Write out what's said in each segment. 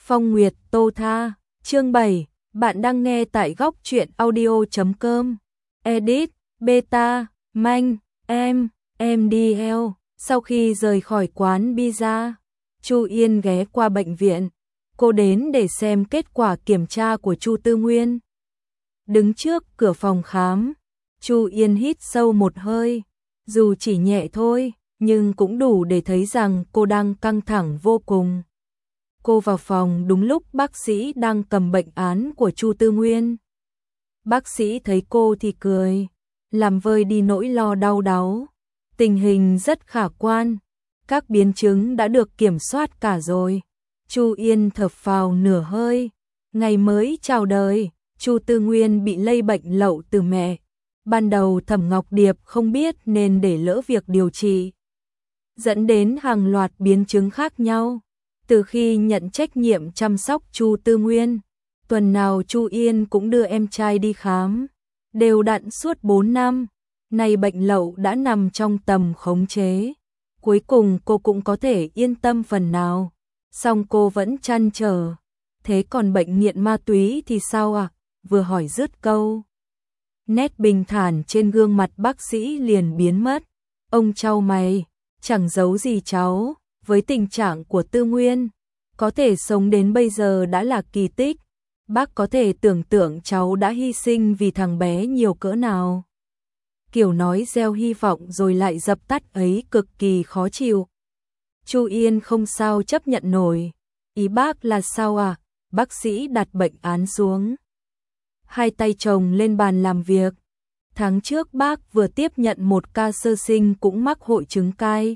Phong Nguyệt Tô Tha, chương 7, bạn đang nghe tại góc truyện audio.com. Edit, Beta, Manh, MDL. Sau khi rời khỏi quán pizza, Chu Yên ghé qua bệnh viện. Cô đến để xem kết quả kiểm tra của Chu Tư Nguyên. Đứng trước cửa phòng khám, Chu Yên hít sâu một hơi, dù chỉ nhẹ thôi, nhưng cũng đủ để thấy rằng cô đang căng thẳng vô cùng. Cô vào phòng đúng lúc bác sĩ đang cầm bệnh án của Chu Tư Nguyên. Bác sĩ thấy cô thì cười, làm vơi đi nỗi lo đau đáu. Tình hình rất khả quan, các biến chứng đã được kiểm soát cả rồi. Chu Yên thở phào nửa hơi, ngày mới chào đời, Chu Tư Nguyên bị lây bệnh lậu từ mẹ. Ban đầu Thẩm Ngọc Điệp không biết nên để lỡ việc điều trị, dẫn đến hàng loạt biến chứng khác nhau. Từ khi nhận trách nhiệm chăm sóc Chu Tư Nguyên, tuần nào Chu Yên cũng đưa em trai đi khám, đều đặn suốt 4 năm. Nay bệnh lậu đã nằm trong tầm khống chế, cuối cùng cô cũng có thể yên tâm phần nào. Song cô vẫn trăn trở, thế còn bệnh nghiện ma túy thì sao ạ? Vừa hỏi dứt câu, nét bình thản trên gương mặt bác sĩ liền biến mất. Ông chau mày, chẳng giấu gì cháu, với tình trạng của Tư Nguyên, có thể sống đến bây giờ đã là kỳ tích. Bác có thể tưởng tượng cháu đã hy sinh vì thằng bé nhiều cỡ nào. Kiểu nói gieo hy vọng rồi lại dập tắt ấy cực kỳ khó chịu. Chu Yên không sao chấp nhận nổi. Ý bác là sao à? Bác sĩ đặt bệnh án xuống, hai tay chồng lên bàn làm việc. Tháng trước bác vừa tiếp nhận một ca sơ sinh cũng mắc hội chứng cai.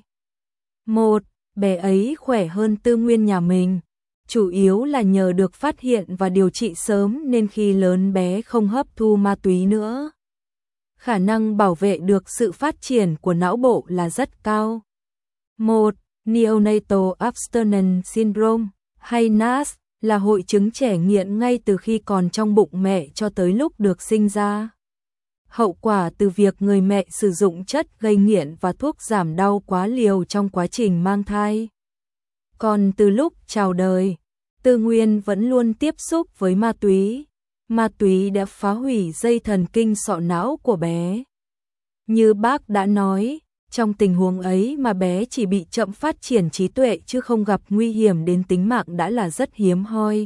Bé ấy khỏe hơn Tư Nguyên nhà mình, chủ yếu là nhờ được phát hiện và điều trị sớm nên khi lớn bé không hấp thu ma túy nữa. Khả năng bảo vệ được sự phát triển của não bộ là rất cao. Neonatal Abstinence Syndrome hay NAS là hội chứng trẻ nghiện ngay từ khi còn trong bụng mẹ cho tới lúc được sinh ra. Hậu quả từ việc người mẹ sử dụng chất gây nghiện và thuốc giảm đau quá liều trong quá trình mang thai. Còn từ lúc chào đời, Tư Nguyên vẫn luôn tiếp xúc với ma túy. Ma túy đã phá hủy dây thần kinh sọ não của bé. Như bác đã nói, trong tình huống ấy mà bé chỉ bị chậm phát triển trí tuệ chứ không gặp nguy hiểm đến tính mạng đã là rất hiếm hoi.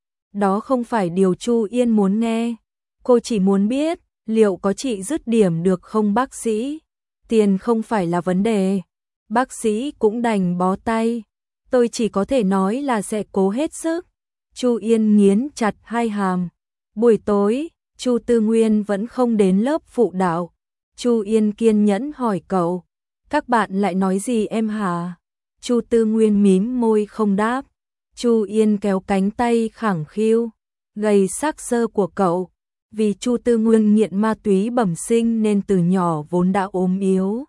Đó không phải điều Chu Yên muốn nghe. Cô chỉ muốn biết liệu có trị dứt điểm được không bác sĩ? Tiền không phải là vấn đề. Bác sĩ cũng đành bó tay. Tôi chỉ có thể nói là sẽ cố hết sức. Chu Yên nghiến chặt hai hàm. Buổi tối, Chu Tư Nguyên vẫn không đến lớp phụ đạo. Chu Yên kiên nhẫn hỏi cậu, các bạn lại nói gì em hả? Chu Tư Nguyên mím môi không đáp. Chu Yên kéo cánh tay khẳng khiu, gầy xác xơ của cậu. Vì Chu Tư Nguyên nghiện ma túy bẩm sinh nên từ nhỏ vốn đã ốm yếu.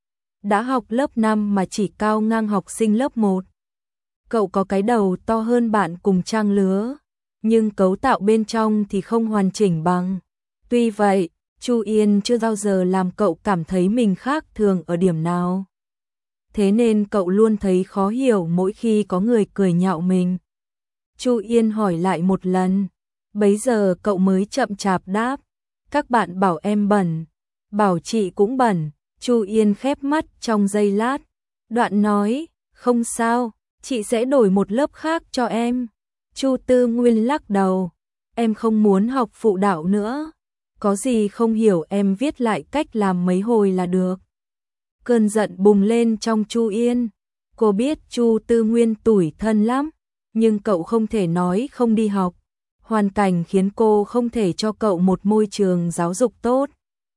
Đã học lớp 5 mà chỉ cao ngang học sinh lớp 1. Cậu có cái đầu to hơn bạn cùng trang lứa, nhưng cấu tạo bên trong thì không hoàn chỉnh bằng. Tuy vậy, Chu Yên chưa bao giờ làm cậu cảm thấy mình khác thường ở điểm nào. Thế nên cậu luôn thấy khó hiểu mỗi khi có người cười nhạo mình. Chu Yên hỏi lại một lần. Bấy giờ cậu mới chậm chạp đáp, các bạn bảo em bẩn, bảo chị cũng bẩn. Chu Yên khép mắt trong giây lát, đoạn nói, không sao, chị sẽ đổi một lớp khác cho em. Chu Tư Nguyên lắc đầu, em không muốn học phụ đạo nữa, có gì không hiểu em viết lại cách làm mấy hồi là được. Cơn giận bùng lên trong Chu Yên, cô biết Chu Tư Nguyên tủi thân lắm, nhưng cậu không thể nói không đi học. Hoàn cảnh khiến cô không thể cho cậu một môi trường giáo dục tốt.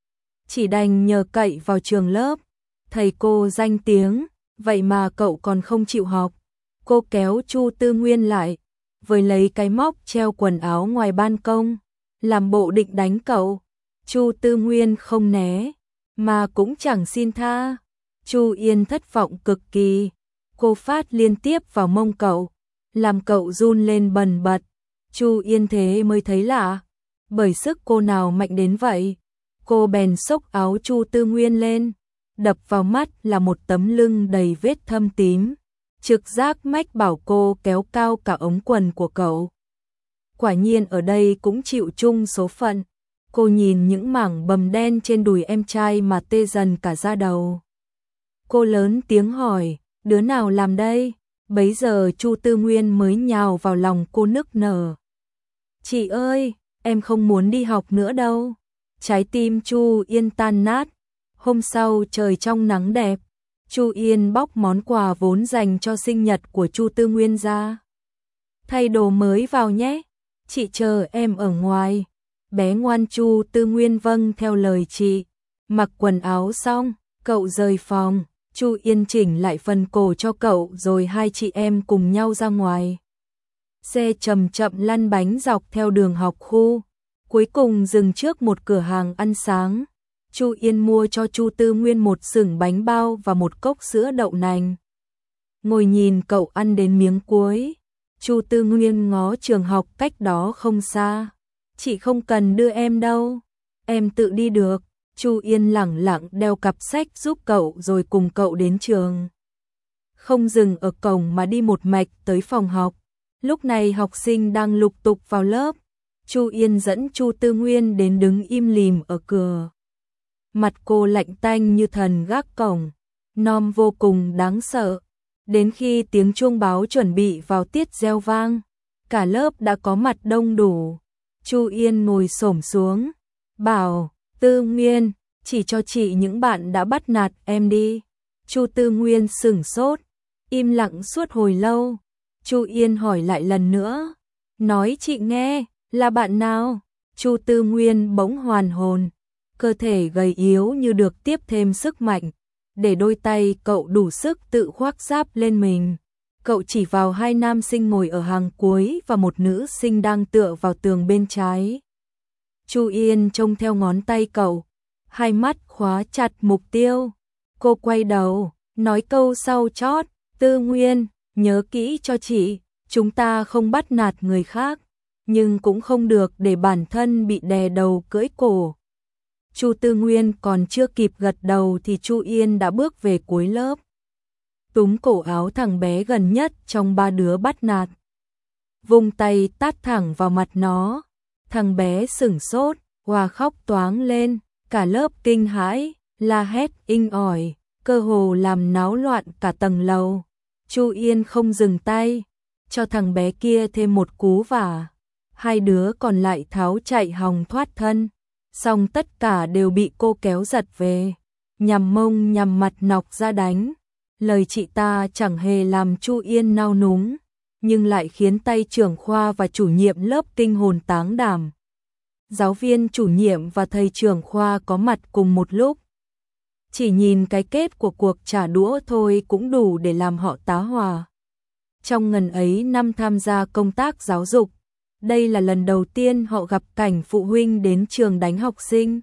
Chỉ đành nhờ cậy vào trường lớp. Thầy cô danh tiếng, vậy mà cậu còn không chịu học. Cô kéo Chu Tư Nguyên lại, với lấy cái móc treo quần áo ngoài ban công, làm bộ định đánh cậu. Chu Tư Nguyên không né, mà cũng chẳng xin tha. Chu Yên thất vọng cực kỳ. Cô phát liên tiếp vào mông cậu, làm cậu run lên bần bật. Chu Yên thế mới thấy lạ, bởi sức cô nào mạnh đến vậy. Cô bèn xốc áo Chu Tư Nguyên lên, đập vào mắt là một tấm lưng đầy vết thâm tím. Trực giác mách bảo cô kéo cao cả ống quần của cậu. Quả nhiên ở đây cũng chịu chung số phận. Cô nhìn những mảng bầm đen trên đùi em trai mà tê dần cả da đầu. Cô lớn tiếng hỏi, đứa nào làm đây? Bấy giờ Chu Tư Nguyên mới nhào vào lòng cô nức nở. Chị ơi, em không muốn đi học nữa đâu. Trái tim Chu Yên tan nát. Hôm sau trời trong nắng đẹp, Chu Yên bóc món quà vốn dành cho sinh nhật của Chu Tư Nguyên ra. Thay đồ mới vào nhé, chị chờ em ở ngoài. Bé ngoan Chu Tư Nguyên vâng theo lời chị. Mặc quần áo xong, cậu rời phòng. Chu Yên chỉnh lại phần cổ cho cậu rồi hai chị em cùng nhau ra ngoài. Xe chậm chậm lăn bánh dọc theo đường học khu, cuối cùng dừng trước một cửa hàng ăn sáng. Chu Yên mua cho Chu Tư Nguyên một sừng bánh bao và một cốc sữa đậu nành. Ngồi nhìn cậu ăn đến miếng cuối, Chu Tư Nguyên ngó trường học cách đó không xa. Chị không cần đưa em đâu, em tự đi được. Chu Yên lẳng lặng đeo cặp sách giúp cậu rồi cùng cậu đến trường. Không dừng ở cổng mà đi một mạch tới phòng học. Lúc này học sinh đang lục tục vào lớp. Chu Yên dẫn Chu Tư Nguyên đến đứng im lìm ở cửa. Mặt cô lạnh tanh như thần gác cổng, nom vô cùng đáng sợ. Đến khi tiếng chuông báo chuẩn bị vào tiết reo vang, cả lớp đã có mặt đông đủ. Chu Yên ngồi xổm xuống, bảo, Tư Nguyên, chỉ cho chị những bạn đã bắt nạt em đi. Chu Tư Nguyên sửng sốt, im lặng suốt hồi lâu. Chu Yên hỏi lại lần nữa, nói chị nghe, là bạn nào? Chu Tư Nguyên bỗng hoàn hồn, cơ thể gầy yếu như được tiếp thêm sức mạnh, để đôi tay cậu đủ sức tự khoác giáp lên mình. Cậu chỉ vào hai nam sinh ngồi ở hàng cuối và một nữ sinh đang tựa vào tường bên trái. Chu Yên trông theo ngón tay cậu, hai mắt khóa chặt mục tiêu. Cô quay đầu, nói câu sau chót, Tư Nguyên, nhớ kỹ cho chị, chúng ta không bắt nạt người khác, nhưng cũng không được để bản thân bị đè đầu cưỡi cổ. Chu Tư Nguyên còn chưa kịp gật đầu thì Chu Yên đã bước về cuối lớp, túm cổ áo thằng bé gần nhất trong ba đứa bắt nạt, vung tay tát thẳng vào mặt nó. Thằng bé sửng sốt, òa khóc toáng lên, cả lớp kinh hãi, la hét inh ỏi, cơ hồ làm náo loạn cả tầng lầu. Chu Yên không dừng tay, cho thằng bé kia thêm một cú vả. Hai đứa còn lại tháo chạy hòng thoát thân, song tất cả đều bị cô kéo giật về, nhằm mông nhằm mặt nọc ra đánh. Lời chị ta chẳng hề làm Chu Yên nao núng, nhưng lại khiến tay trưởng khoa và chủ nhiệm lớp kinh hồn táng đảm. Giáo viên chủ nhiệm và thầy trưởng khoa có mặt cùng một lúc. Chỉ nhìn cái kết của cuộc trả đũa thôi cũng đủ để làm họ tá hỏa. Trong ngần ấy năm tham gia công tác giáo dục, đây là lần đầu tiên họ gặp cảnh phụ huynh đến trường đánh học sinh.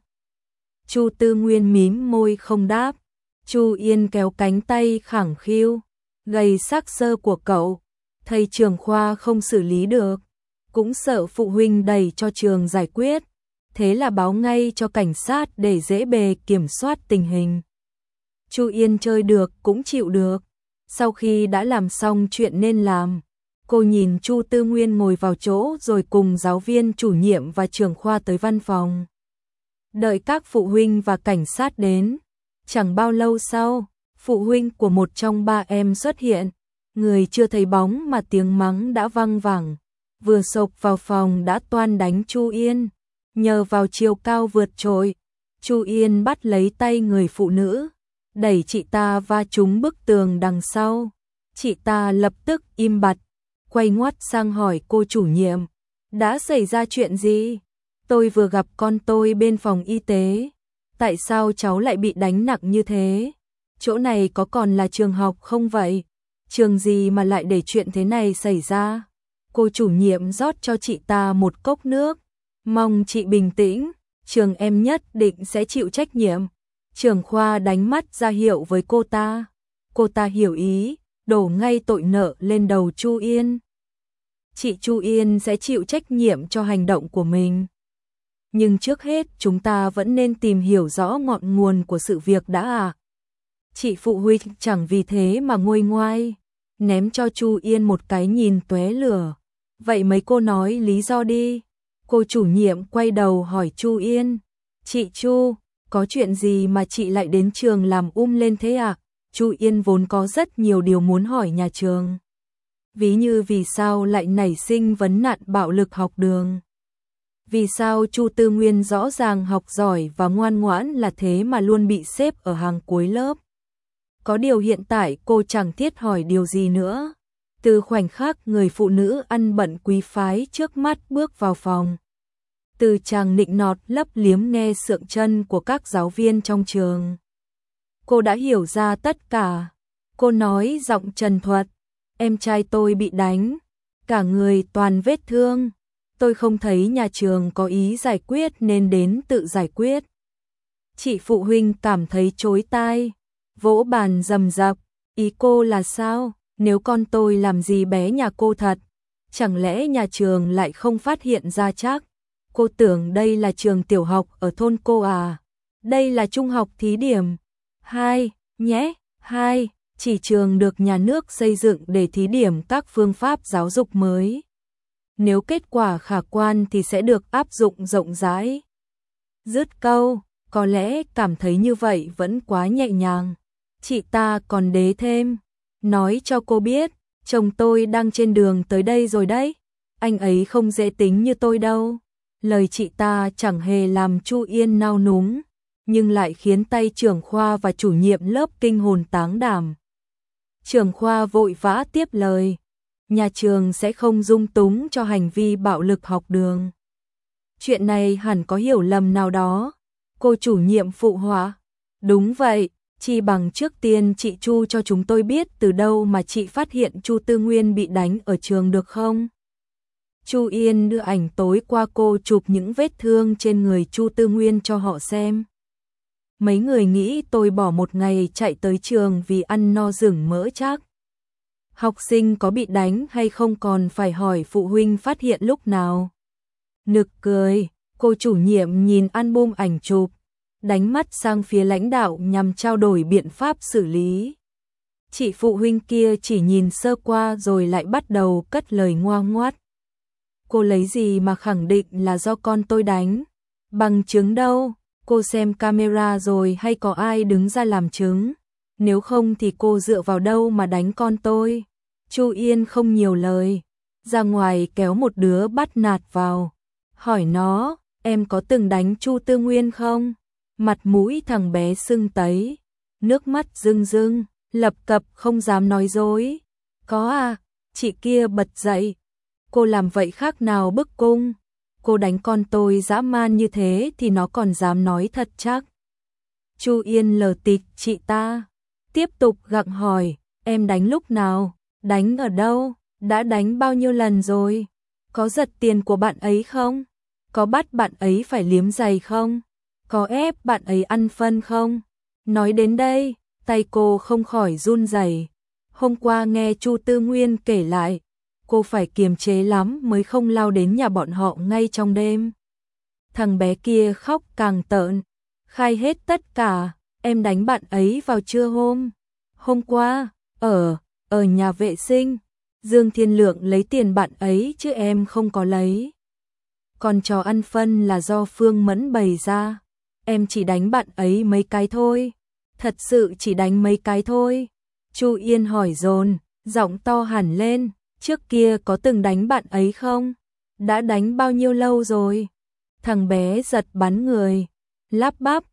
Chu Tư Nguyên mím môi không đáp. Chu Yên kéo cánh tay khẳng khiu, gầy xác xơ của cậu. Thầy trưởng khoa không xử lý được, cũng sợ phụ huynh đẩy cho trường giải quyết, thế là báo ngay cho cảnh sát để dễ bề kiểm soát tình hình. Chu Yên chơi được cũng chịu được. Sau khi đã làm xong chuyện nên làm, cô nhìn Chu Tư Nguyên ngồi vào chỗ rồi cùng giáo viên chủ nhiệm và trưởng khoa tới văn phòng. Đợi các phụ huynh và cảnh sát đến, chẳng bao lâu sau, phụ huynh của một trong ba em xuất hiện. Người chưa thấy bóng mà tiếng mắng đã văng vẳng, vừa xộc vào phòng đã toan đánh Chu Yên. Nhờ vào chiều cao vượt trội, Chu Yên bắt lấy tay người phụ nữ, đẩy chị ta va trúng bức tường đằng sau. Chị ta lập tức im bặt, quay ngoắt sang hỏi cô chủ nhiệm, đã xảy ra chuyện gì? Tôi vừa gặp con tôi bên phòng y tế, tại sao cháu lại bị đánh nặng như thế? Chỗ này có còn là trường học không vậy? Trường gì mà lại để chuyện thế này xảy ra? Cô chủ nhiệm rót cho chị ta một cốc nước, mong chị bình tĩnh, trường em nhất định sẽ chịu trách nhiệm. Trưởng khoa đánh mắt ra hiệu với cô ta hiểu ý, đổ ngay tội nợ lên đầu Chu Yên. Chị Chu Yên sẽ chịu trách nhiệm cho hành động của mình. Nhưng trước hết chúng ta vẫn nên tìm hiểu rõ ngọn nguồn của sự việc đã ạ. Chị phụ huynh chẳng vì thế mà nguôi ngoai. ném cho Chu Yên một cái nhìn tóe lửa. Vậy mấy cô nói lý do đi. Cô chủ nhiệm quay đầu hỏi Chu Yên. Chị Chu, có chuyện gì mà chị lại đến trường làm lên thế ạ? Chu Yên vốn có rất nhiều điều muốn hỏi nhà trường. Ví như vì sao lại nảy sinh vấn nạn bạo lực học đường. Vì sao Chu Tư Nguyên rõ ràng học giỏi và ngoan ngoãn là thế mà luôn bị xếp ở hàng cuối lớp. Có điều hiện tại cô chẳng thiết hỏi điều gì nữa. Từ khoảnh khắc người phụ nữ ăn bận quý phái trước mắt bước vào phòng. Từ chàng nịnh nọt lấp liếm nghe sượng chân của các giáo viên trong trường. Cô đã hiểu ra tất cả. Cô nói giọng trần thuật. Em trai tôi bị đánh. Cả người toàn vết thương. Tôi không thấy nhà trường có ý giải quyết nên đến tự giải quyết. Chị phụ huynh cảm thấy chối tai. Vỗ bàn rầm rập. Ý cô là sao? Nếu con tôi làm gì bé nhà cô thật, chẳng lẽ nhà trường lại không phát hiện ra chắc? Cô tưởng đây là trường tiểu học ở thôn cô à? Đây là trung học thí điểm. 2, nhé, 2, chỉ trường được nhà nước xây dựng để thí điểm các phương pháp giáo dục mới. Nếu kết quả khả quan thì sẽ được áp dụng rộng rãi. Dứt câu, có lẽ cảm thấy như vậy vẫn quá nhẹ nhàng. Chị ta còn đế thêm. Nói cho cô biết, chồng tôi đang trên đường tới đây rồi đấy. Anh ấy không dễ tính như tôi đâu. Lời chị ta chẳng hề làm Chu Yên nao núng, nhưng lại khiến tay trưởng khoa và chủ nhiệm lớp kinh hồn táng đảm. Trưởng khoa vội vã tiếp lời. Nhà trường sẽ không dung túng cho hành vi bạo lực học đường. Chuyện này hẳn có hiểu lầm nào đó. Cô chủ nhiệm phụ họa. Đúng vậy. Chi bằng trước tiên chị Chu cho chúng tôi biết từ đâu mà chị phát hiện Chu Tư Nguyên bị đánh ở trường được không? Chu Yên đưa ảnh tối qua cô chụp những vết thương trên người Chu Tư Nguyên cho họ xem. Mấy người nghĩ tôi bỏ một ngày chạy tới trường vì ăn no rừng mỡ chắc. Học sinh có bị đánh hay không còn phải hỏi phụ huynh phát hiện lúc nào. Nực cười, cô chủ nhiệm nhìn album ảnh chụp, đánh mắt sang phía lãnh đạo nhằm trao đổi biện pháp xử lý. Chị phụ huynh kia chỉ nhìn sơ qua rồi lại bắt đầu cất lời ngoa ngoắt. Cô lấy gì mà khẳng định là do con tôi đánh? Bằng chứng đâu? Cô xem camera rồi hay có ai đứng ra làm chứng? Nếu không thì cô dựa vào đâu mà đánh con tôi? Chu Yên không nhiều lời, ra ngoài kéo một đứa bắt nạt vào, hỏi nó, em có từng đánh Chu Tư Nguyên không? Mặt mũi thằng bé sưng tấy, nước mắt rưng rưng, lập cập không dám nói dối. Có à, chị kia bật dậy. Cô làm vậy khác nào bức cung? Cô đánh con tôi dã man như thế thì nó còn dám nói thật chắc. Chu Yên lờ tịch chị ta, tiếp tục gặng hỏi, em đánh lúc nào? Đánh ở đâu? Đã đánh bao nhiêu lần rồi? Có giật tiền của bạn ấy không? Có bắt bạn ấy phải liếm giày không? Có ép bạn ấy ăn phân không? Nói đến đây, tay cô không khỏi run rẩy. Hôm qua nghe Chu Tư Nguyên kể lại, cô phải kiềm chế lắm mới không lao đến nhà bọn họ ngay trong đêm. Thằng bé kia khóc càng tợn, khai hết tất cả, em đánh bạn ấy vào trưa hôm qua, ở nhà vệ sinh, Dương Thiên Lượng lấy tiền bạn ấy chứ em không có lấy. Còn trò ăn phân là do Phương Mẫn bày ra, em chỉ đánh bạn ấy mấy cái thôi, thật sự chỉ đánh mấy cái thôi. Chu Yên hỏi dồn, giọng to hẳn lên, trước kia có từng đánh bạn ấy không? Đã đánh bao nhiêu lâu rồi? Thằng bé giật bắn người, lắp bắp,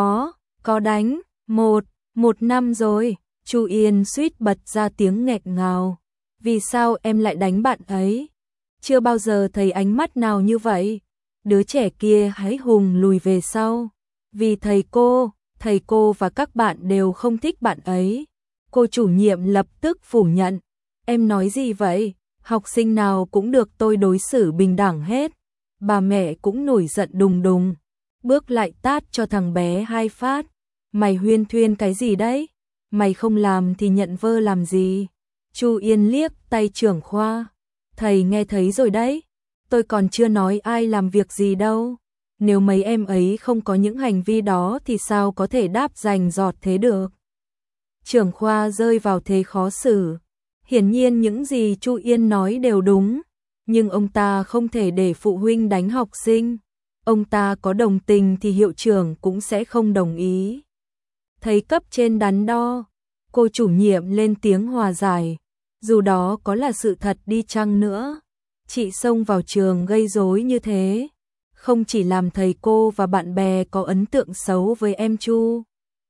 có đánh, một năm rồi. Chu Yên suýt bật ra tiếng nghẹt ngào. Vì sao em lại đánh bạn ấy? Chưa bao giờ thấy ánh mắt nào như vậy. Đứa trẻ kia hái hùng lùi về sau. Vì thầy cô và các bạn đều không thích bạn ấy. Cô chủ nhiệm lập tức phủ nhận. Em nói gì vậy? Học sinh nào cũng được tôi đối xử bình đẳng hết. Bà mẹ cũng nổi giận đùng đùng. Bước lại tát cho thằng bé 2 phát. Mày huyên thuyên cái gì đấy? Mày không làm thì nhận vơ làm gì? Chu Yên liếc tay trưởng khoa. Thầy nghe thấy rồi đấy. Tôi còn chưa nói ai làm việc gì đâu. Nếu mấy em ấy không có những hành vi đó thì sao có thể đáp rành giọt thế được? Trưởng khoa rơi vào thế khó xử. Hiển nhiên những gì Chu Yên nói đều đúng, nhưng ông ta không thể để phụ huynh đánh học sinh. Ông ta có đồng tình thì hiệu trưởng cũng sẽ không đồng ý. Thấy cấp trên đắn đo, cô chủ nhiệm lên tiếng hòa giải. Dù đó có là sự thật đi chăng nữa, chị xông vào trường gây rối như thế, không chỉ làm thầy cô và bạn bè có ấn tượng xấu với em Chu,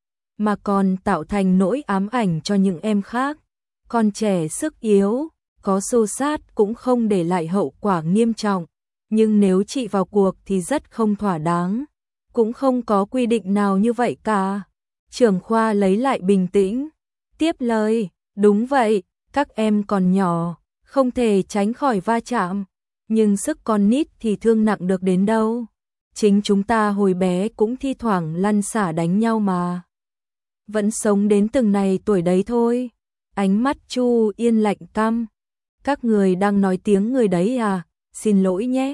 mà còn tạo thành nỗi ám ảnh cho những em khác. Con trẻ sức yếu, có xô xát cũng không để lại hậu quả nghiêm trọng, nhưng nếu chị vào cuộc thì rất không thỏa đáng. Cũng không có quy định nào như vậy cả. Trưởng khoa lấy lại bình tĩnh, tiếp lời, đúng vậy, các em còn nhỏ, không thể tránh khỏi va chạm, nhưng sức con nít thì thương nặng được đến đâu. Chính chúng ta hồi bé cũng thi thoảng lăn xả đánh nhau mà. Vẫn sống đến từng này tuổi đấy thôi. Ánh mắt Chu Yên lạnh căm. Các người đang nói tiếng người đấy à? Xin lỗi nhé.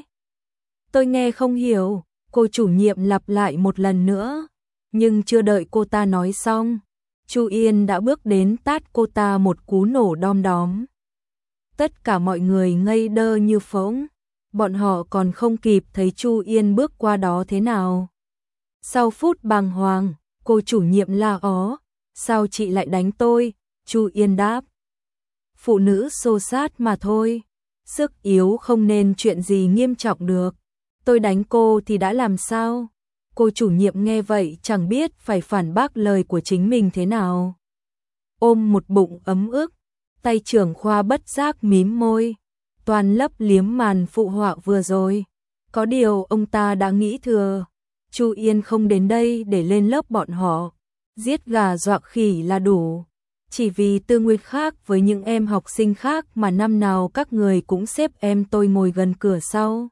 Tôi nghe không hiểu. Cô chủ nhiệm lặp lại một lần nữa. Nhưng chưa đợi cô ta nói xong, Chu Yên đã bước đến tát cô ta một cú nổ đom đóm. Tất cả mọi người ngây đơ như phỗng. Bọn họ còn không kịp thấy Chu Yên bước qua đó thế nào. Sau phút bàng hoàng, cô chủ nhiệm la ó. Sao chị lại đánh tôi? Chu Yên đáp. Phụ nữ xô xát mà thôi. Sức yếu không nên chuyện gì nghiêm trọng được. Tôi đánh cô thì đã làm sao? Cô chủ nhiệm nghe vậy chẳng biết phải phản bác lời của chính mình thế nào. Ôm một bụng ấm ức, tay trưởng khoa bất giác mím môi, toàn lấp liếm màn phụ họa vừa rồi. Có điều ông ta đã nghĩ thừa, Chu Yên không đến đây để lên lớp bọn họ, giết gà dọa khỉ là đủ. Chỉ vì tư nguyên khác với những em học sinh khác mà năm nào các người cũng xếp em tôi ngồi gần cửa sau.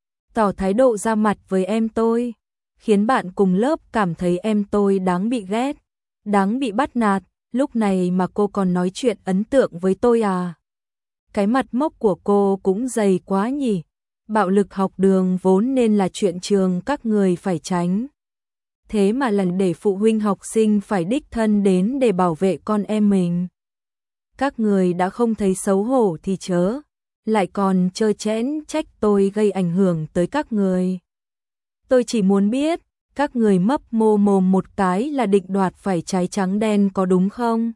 Tỏ thái độ ra mặt với em tôi, khiến bạn cùng lớp cảm thấy em tôi đáng bị ghét, đáng bị bắt nạt. Lúc này mà cô còn nói chuyện ấn tượng với tôi à? Cái mặt mốc của cô cũng dày quá nhỉ. Bạo lực học đường vốn nên là chuyện trường các người phải tránh. Thế mà lần để phụ huynh học sinh phải đích thân đến để bảo vệ con em mình. Các người đã không thấy xấu hổ thì chớ, lại còn trơ trẽn trách tôi gây ảnh hưởng tới các người. Tôi chỉ muốn biết, các người mấp mô mồm một cái là định đoạt phải trái trắng đen có đúng không?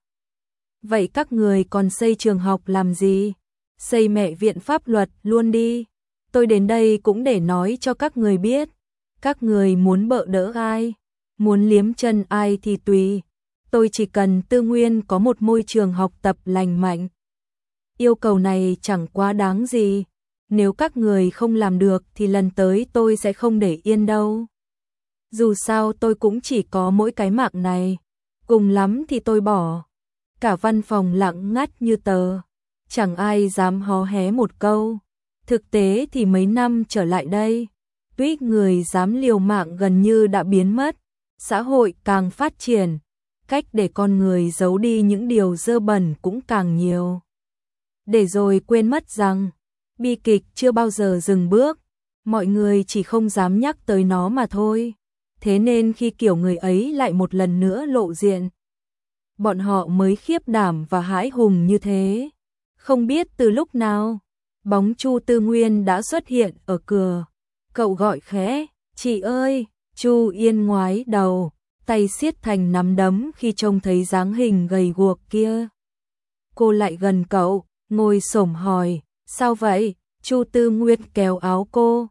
Vậy các người còn xây trường học làm gì? Xây mẹ viện pháp luật luôn đi. Tôi đến đây cũng để nói cho các người biết. Các người muốn bợ đỡ ai, muốn liếm chân ai thì tùy. Tôi chỉ cần Tư Nguyên có một môi trường học tập lành mạnh. Yêu cầu này chẳng quá đáng gì. Nếu các người không làm được thì lần tới tôi sẽ không để yên đâu. Dù sao tôi cũng chỉ có mỗi cái mạng này. Cùng lắm thì tôi bỏ. Cả văn phòng lặng ngắt như tờ. Chẳng ai dám hó hé một câu. Thực tế thì mấy năm trở lại đây, tuy người dám liều mạng gần như đã biến mất. Xã hội càng phát triển, cách để con người giấu đi những điều dơ bẩn cũng càng nhiều. Để rồi quên mất rằng, bi kịch chưa bao giờ dừng bước, mọi người chỉ không dám nhắc tới nó mà thôi. Thế nên khi kiểu người ấy lại một lần nữa lộ diện, bọn họ mới khiếp đảm và hãi hùng như thế. Không biết từ lúc nào, bóng Chu Tư Nguyên đã xuất hiện ở cửa. Cậu gọi khẽ, chị ơi. Chu Yên ngoái đầu, tay siết thành nắm đấm khi trông thấy dáng hình gầy guộc kia. Cô lại gần cậu, ngồi xổm hỏi, sao vậy? Chu Tư Nguyên kéo áo cô.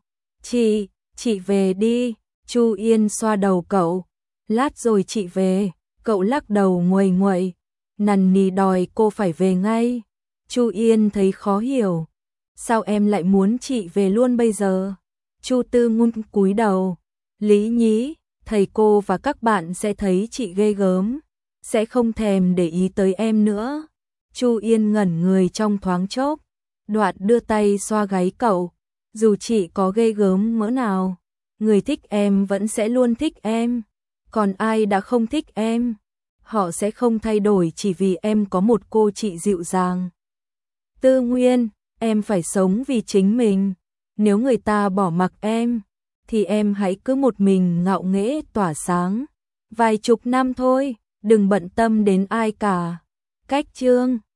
Chị về đi. Chu Yên xoa đầu cậu. Lát rồi chị về. Cậu lắc đầu nguầy nguậy, nằn nì đòi cô phải về ngay. Chu Yên thấy khó hiểu. Sao em lại muốn chị về luôn bây giờ? Chu Tư Nguyên cúi đầu. Lý nhí, thầy cô và các bạn sẽ thấy chị ghê gớm, sẽ không thèm để ý tới em nữa. Chu Yên ngẩn người trong thoáng chốc, Đoạn đưa tay xoa gáy cậu. Dù chị có ghê gớm mỡ nào, người thích em vẫn sẽ luôn thích em. Còn ai đã không thích em, họ sẽ không thay đổi chỉ vì em có một cô chị dịu dàng. Tư Nguyên, em phải sống vì chính mình. Nếu người ta bỏ mặc em, thì em hãy cứ một mình ngạo nghễ tỏa sáng. Vài chục năm thôi, đừng bận tâm đến ai cả. Cách chương